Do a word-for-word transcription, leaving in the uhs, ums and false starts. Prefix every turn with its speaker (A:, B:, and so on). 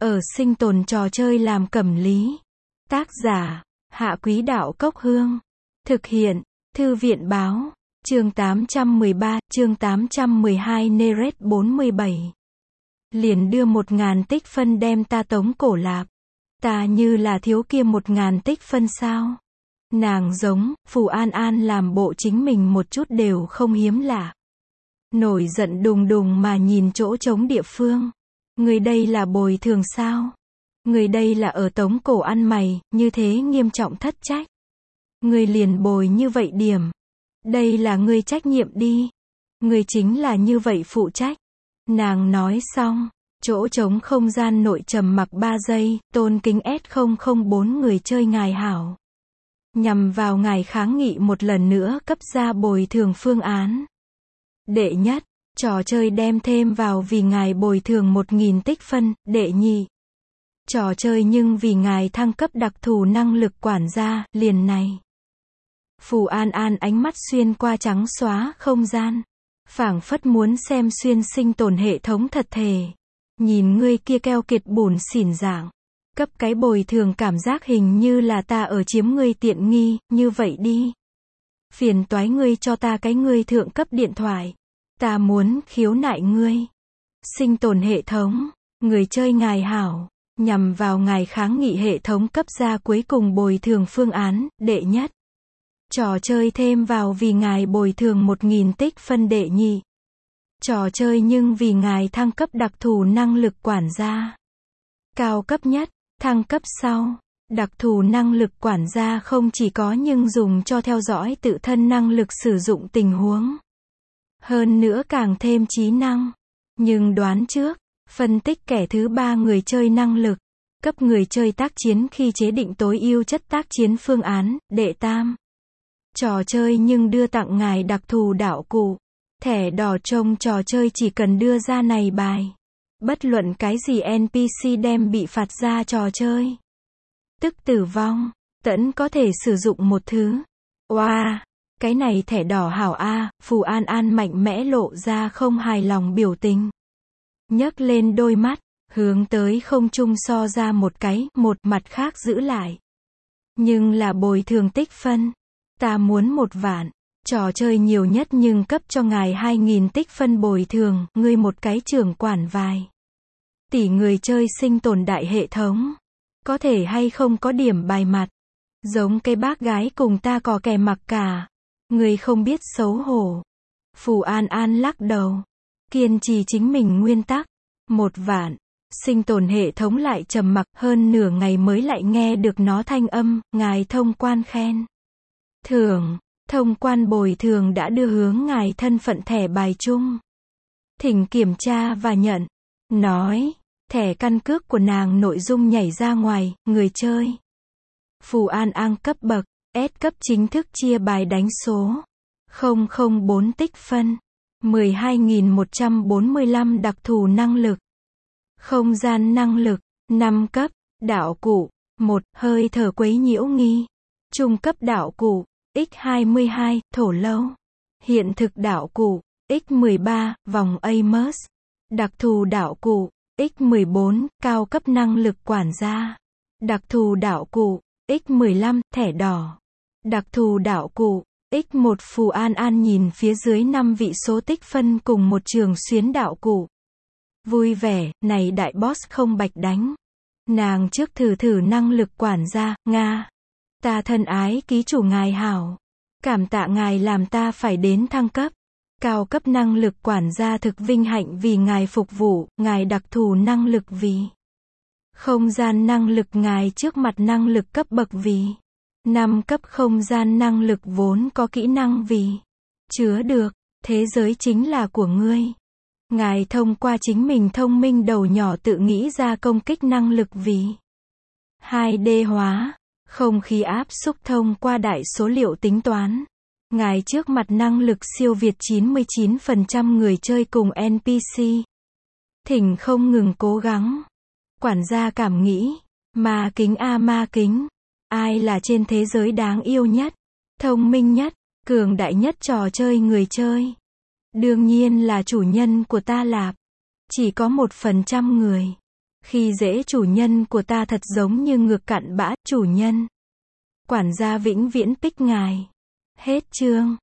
A: ở sinh tồn trò chơi làm cẩm lý. Tác giả, Hạ Quý Đạo Cốc Hương. Thực hiện, Thư viện Báo. Chương tám trăm mười ba, chương tám trăm mười hai Neret bốn mươi bảy. Liền đưa một ngàn tích phân đem ta tống cổ lạp. Ta như là thiếu kia một ngàn tích phân sao? Nàng giống, Phù An An làm bộ chính mình một chút đều không hiếm lạ. Nổi giận đùng đùng mà nhìn chỗ trống địa phương. Người đây là bồi thường sao? Người đây là ở tống cổ ăn mày, như thế nghiêm trọng thất trách. Người liền bồi như vậy điểm. Đây là ngươi trách nhiệm đi. Ngươi chính là như vậy phụ trách. Nàng nói xong, chỗ trống không gian nội trầm mặc ba giây, tôn kính S không không bốn người chơi ngài hảo. Nhằm vào ngài kháng nghị một lần nữa cấp ra bồi thường phương án. Đệ nhất, trò chơi đem thêm vào vì ngài bồi thường một nghìn tích phân. Đệ nhị, trò chơi nhưng vì ngài thăng cấp đặc thù năng lực quản gia, liền này. Phù An An ánh mắt xuyên qua trắng xóa không gian. Phảng phất muốn xem xuyên sinh tồn hệ thống thật thể. Nhìn ngươi kia keo kiệt bủn xỉn dạng. Cấp cái bồi thường cảm giác hình như là ta ở chiếm ngươi tiện nghi, như vậy đi. Phiền toái ngươi cho ta cái ngươi thượng cấp điện thoại. Ta muốn khiếu nại ngươi. Sinh tồn hệ thống, người chơi ngài hảo. Nhằm vào ngài kháng nghị hệ thống cấp ra cuối cùng bồi thường phương án. Đệ nhất, trò chơi thêm vào vì ngài bồi thường một nghìn tích phân. Đệ nhị, trò chơi nhưng vì ngài thăng cấp đặc thù năng lực quản gia. Cao cấp nhất, thăng cấp sau, đặc thù năng lực quản gia không chỉ có nhưng dùng cho theo dõi tự thân năng lực sử dụng tình huống. Hơn nữa càng thêm trí năng. Nhưng đoán trước, phân tích kẻ thứ ba người chơi năng lực, cấp người chơi tác chiến khi chế định tối ưu chất tác chiến phương án. Đệ tam, trò chơi nhưng đưa tặng ngài đặc thù đạo cụ. Thẻ đỏ trong trò chơi chỉ cần đưa ra này bài. Bất luận cái gì en pê xê đem bị phạt ra trò chơi. Tức tử vong, tẫn có thể sử dụng một thứ. Wow, cái này thẻ đỏ hảo a. Phù An An mạnh mẽ lộ ra không hài lòng biểu tình. Nhấc lên đôi mắt, hướng tới không trung so ra một cái, một mặt khác giữ lại. Nhưng là bồi thường tích phân. Ta muốn một vạn. Trò chơi nhiều nhất nhưng cấp cho ngài hai nghìn tích phân bồi thường, ngươi một cái trưởng quản vài tỷ người chơi sinh tồn đại hệ thống. Có thể hay không có điểm bài mặt. Giống cái bác gái cùng ta có kẻ mặc cả. Ngươi không biết xấu hổ. Phù An An lắc đầu. Kiên trì chính mình nguyên tắc. Một vạn. Sinh tồn hệ thống lại trầm mặc hơn nửa ngày mới lại nghe được nó thanh âm, ngài thông quan khen thưởng. Thông quan bồi thường đã đưa hướng ngài thân phận thẻ bài chung. Thỉnh kiểm tra và nhận. Nói, thẻ căn cước của nàng nội dung nhảy ra ngoài, người chơi. Phù An An cấp bậc, S cấp chính thức chia bài đánh số. không không bốn tích phân. mười hai nghìn một trăm bốn mươi lăm đặc thù năng lực. Không gian năng lực, năm cấp, đạo cụ. một. Hơi thở quấy nhiễu nghi. Trung cấp đạo cụ. X hai mươi hai, thổ lâu. Hiện thực đạo cụ. X mười ba, vòng Amos. Đặc thù đạo cụ. X mười bốn, cao cấp năng lực quản gia. Đặc thù đạo cụ. X mười lăm, thẻ đỏ. Đặc thù đạo cụ. X một. Phù An An nhìn phía dưới năm vị số tích phân cùng một trường xuyến đạo cụ. Vui vẻ, này đại boss không bạch đánh. Nàng trước thử thử năng lực quản gia, Nga. Ta thân ái ký chủ ngài hảo. Cảm tạ ngài làm ta phải đến thăng cấp. Cao cấp năng lực quản gia thực vinh hạnh vì ngài phục vụ, ngài đặc thù năng lực vì. Không gian năng lực ngài trước mặt năng lực cấp bậc vì. năm cấp không gian năng lực vốn có kỹ năng vì. Chứa được, thế giới chính là của ngươi. Ngài thông qua chính mình thông minh đầu nhỏ tự nghĩ ra công kích năng lực vì. hai D hóa. Không khí áp xúc thông qua đại số liệu tính toán. Ngài trước mặt năng lực siêu việt chín mươi chín phần trăm người chơi cùng en pê xê. Thỉnh không ngừng cố gắng. Quản gia cảm nghĩ. Ma kính a ma kính. Ai là trên thế giới đáng yêu nhất, thông minh nhất, cường đại nhất trò chơi người chơi? Đương nhiên là chủ nhân của ta lạp. Chỉ có một phần trăm người. Khi dễ chủ nhân của ta thật giống như ngược cặn bã, chủ nhân. Quản gia vĩnh viễn pích ngài. Hết chương.